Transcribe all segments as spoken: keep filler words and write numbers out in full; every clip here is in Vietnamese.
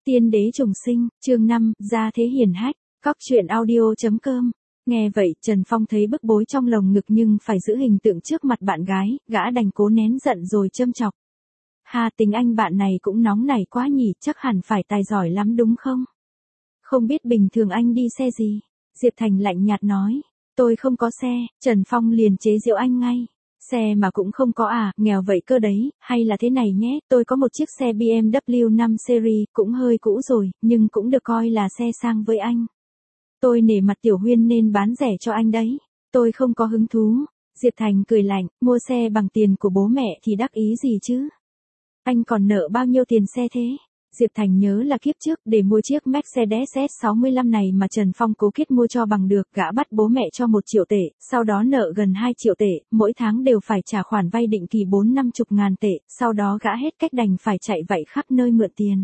Tiên đế trùng sinh, chương năm, gia thế hiển hách, cóc truyện audio.com. Nghe vậy, Trần Phong thấy bức bối trong lồng ngực nhưng phải giữ hình tượng trước mặt bạn gái, gã đành cố nén giận rồi châm chọc. Hà, tình anh bạn này cũng nóng nảy quá nhỉ, chắc hẳn phải tài giỏi lắm đúng không? Không biết bình thường anh đi xe gì? Diệp Thành lạnh nhạt nói, tôi không có xe. Trần Phong liền chế giễu anh ngay. Xe mà cũng không có à, nghèo vậy cơ đấy, hay là thế này nhé, tôi có một chiếc xe bê em vê năm Series, cũng hơi cũ rồi, nhưng cũng được coi là xe sang với anh. Tôi nể mặt Tiểu Huyên nên bán rẻ cho anh đấy, tôi không có hứng thú. Diệp Thành cười lạnh, mua xe bằng tiền của bố mẹ thì đắc ý gì chứ? Anh còn nợ bao nhiêu tiền xe thế? Diệp Thành nhớ là kiếp trước để mua chiếc Mercedes S sáu mươi lăm này mà Trần Phong cố kết mua cho bằng được, gã bắt bố mẹ cho một triệu tệ, sau đó nợ gần hai triệu tệ, mỗi tháng đều phải trả khoản vay định kỳ bốn năm chục ngàn tệ, sau đó gã hết cách đành phải chạy vạy khắp nơi mượn tiền.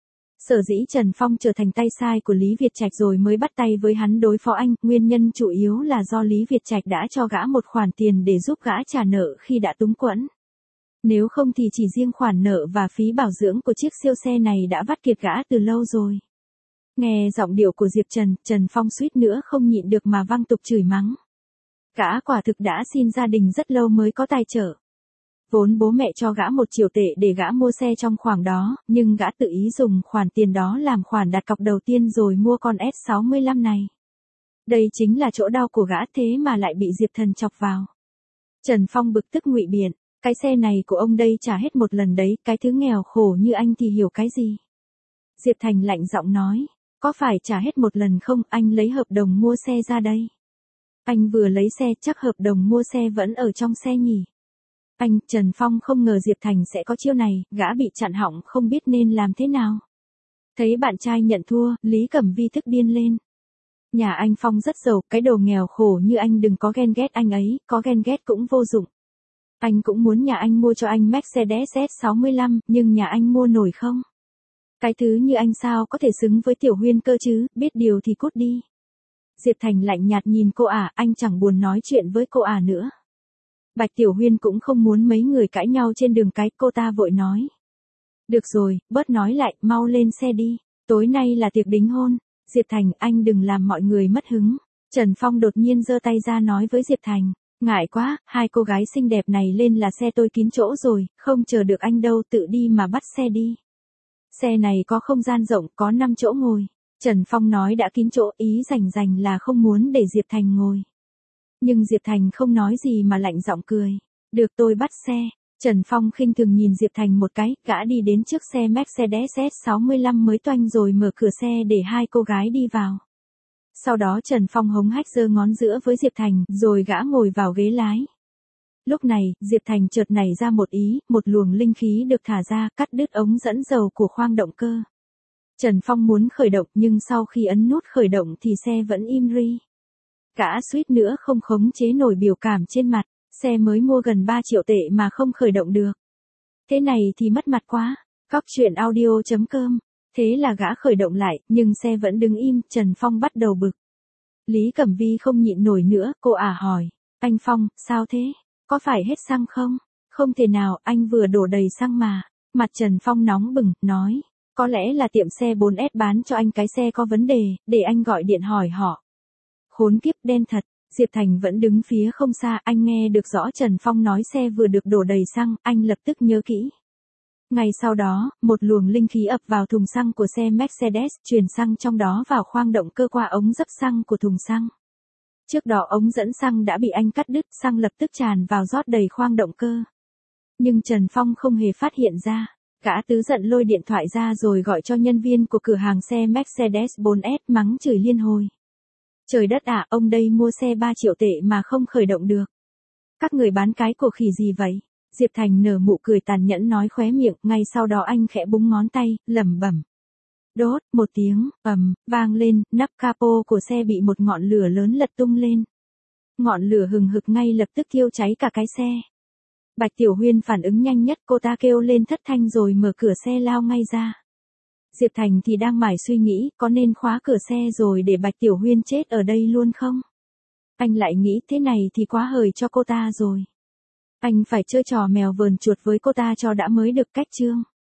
Sở dĩ Trần Phong trở thành tay sai của Lý Việt Trạch rồi mới bắt tay với hắn đối phó anh, nguyên nhân chủ yếu là do Lý Việt Trạch đã cho gã một khoản tiền để giúp gã trả nợ khi đã túng quẫn. Nếu không thì chỉ riêng khoản nợ và phí bảo dưỡng của chiếc siêu xe này đã vắt kiệt gã từ lâu rồi. Nghe giọng điệu của Diệp Trần, Trần Phong suýt nữa không nhịn được mà văng tục chửi mắng. Gã quả thực đã xin gia đình rất lâu mới có tài trợ. Vốn bố mẹ cho gã một triệu tệ để gã mua xe trong khoảng đó, nhưng gã tự ý dùng khoản tiền đó làm khoản đặt cọc đầu tiên rồi mua con S sáu mươi lăm này. Đây chính là chỗ đau của gã, thế mà lại bị Diệp Thần chọc vào. Trần Phong bực tức ngụy biện. Cái xe này của ông đây trả hết một lần đấy, cái thứ nghèo khổ như anh thì hiểu cái gì? Diệp Thành lạnh giọng nói, có phải trả hết một lần không, anh lấy hợp đồng mua xe ra đây. Anh vừa lấy xe, chắc hợp đồng mua xe vẫn ở trong xe nhỉ? Anh, Trần Phong không ngờ Diệp Thành sẽ có chiêu này, gã bị chặn họng không biết nên làm thế nào. Thấy bạn trai nhận thua, Lý Cẩm Vi tức điên lên. Nhà anh Phong rất giàu, cái đồ nghèo khổ như anh đừng có ghen ghét anh ấy, có ghen ghét cũng vô dụng. Anh cũng muốn nhà anh mua cho anh Mercedes S sáu mươi lăm, nhưng nhà anh mua nổi không? Cái thứ như anh sao có thể xứng với Tiểu Huyên cơ chứ, biết điều thì cút đi. Diệp Thành lạnh nhạt nhìn cô ả, anh chẳng buồn nói chuyện với cô ả nữa. Bạch Tiểu Huyên cũng không muốn mấy người cãi nhau trên đường cái, cô ta vội nói. Được rồi, bớt nói lại, mau lên xe đi, tối nay là tiệc đính hôn. Diệp Thành, anh đừng làm mọi người mất hứng. Trần Phong đột nhiên giơ tay ra nói với Diệp Thành. Ngại quá, hai cô gái xinh đẹp này lên là xe tôi kín chỗ rồi, không chờ được anh đâu, tự đi mà bắt xe đi. Xe này có không gian rộng, có năm chỗ ngồi. Trần Phong nói đã kín chỗ, ý rành rành là không muốn để Diệp Thành ngồi. Nhưng Diệp Thành không nói gì mà lạnh giọng cười. Được, tôi bắt xe. Trần Phong khinh thường nhìn Diệp Thành một cái, gã đi đến trước xe Mercedes S sáu mươi lăm mới toanh rồi mở cửa xe để hai cô gái đi vào. Sau đó Trần Phong hống hách giơ ngón giữa với Diệp Thành, rồi gã ngồi vào ghế lái. Lúc này, Diệp Thành chợt nảy ra một ý, một luồng linh khí được thả ra, cắt đứt ống dẫn dầu của khoang động cơ. Trần Phong muốn khởi động nhưng sau khi ấn nút khởi động thì xe vẫn im ri. Gã suýt nữa không khống chế nổi biểu cảm trên mặt, xe mới mua gần ba triệu tệ mà không khởi động được. Thế này thì mất mặt quá. Cóc truyện audio.com. Thế là gã khởi động lại, nhưng xe vẫn đứng im, Trần Phong bắt đầu bực. Lý Cẩm Vi không nhịn nổi nữa, cô ả hỏi. Anh Phong, sao thế? Có phải hết xăng không? Không thể nào, anh vừa đổ đầy xăng mà. Mặt Trần Phong nóng bừng, nói. Có lẽ là tiệm xe bốn S bán cho anh cái xe có vấn đề, để anh gọi điện hỏi họ. Khốn kiếp đen thật, Diệp Thành vẫn đứng phía không xa, anh nghe được rõ Trần Phong nói xe vừa được đổ đầy xăng, anh lập tức nhớ kỹ. Ngay sau đó, một luồng linh khí ập vào thùng xăng của xe Mercedes, truyền xăng trong đó vào khoang động cơ qua ống dấp xăng của thùng xăng. Trước đó ống dẫn xăng đã bị anh cắt đứt, xăng lập tức tràn vào rót đầy khoang động cơ. Nhưng Trần Phong không hề phát hiện ra. Gã tứ giận lôi điện thoại ra rồi gọi cho nhân viên của cửa hàng xe Mercedes bốn S mắng chửi liên hồi. Trời đất ạ, ông đây mua xe ba triệu tệ mà không khởi động được. Các người bán cái của khỉ gì vậy? Diệp Thành nở nụ cười tàn nhẫn nói khóe miệng, ngay sau đó anh khẽ búng ngón tay, lẩm bẩm. Đốt, một tiếng, ầm, vang lên, nắp capo của xe bị một ngọn lửa lớn lật tung lên. Ngọn lửa hừng hực ngay lập tức thiêu cháy cả cái xe. Bạch Tiểu Huyên phản ứng nhanh nhất, cô ta kêu lên thất thanh rồi mở cửa xe lao ngay ra. Diệp Thành thì đang mải suy nghĩ, có nên khóa cửa xe rồi để Bạch Tiểu Huyên chết ở đây luôn không? Anh lại nghĩ thế này thì quá hời cho cô ta rồi. Anh phải chơi trò mèo vờn chuột với cô ta cho đã mới được cách chương.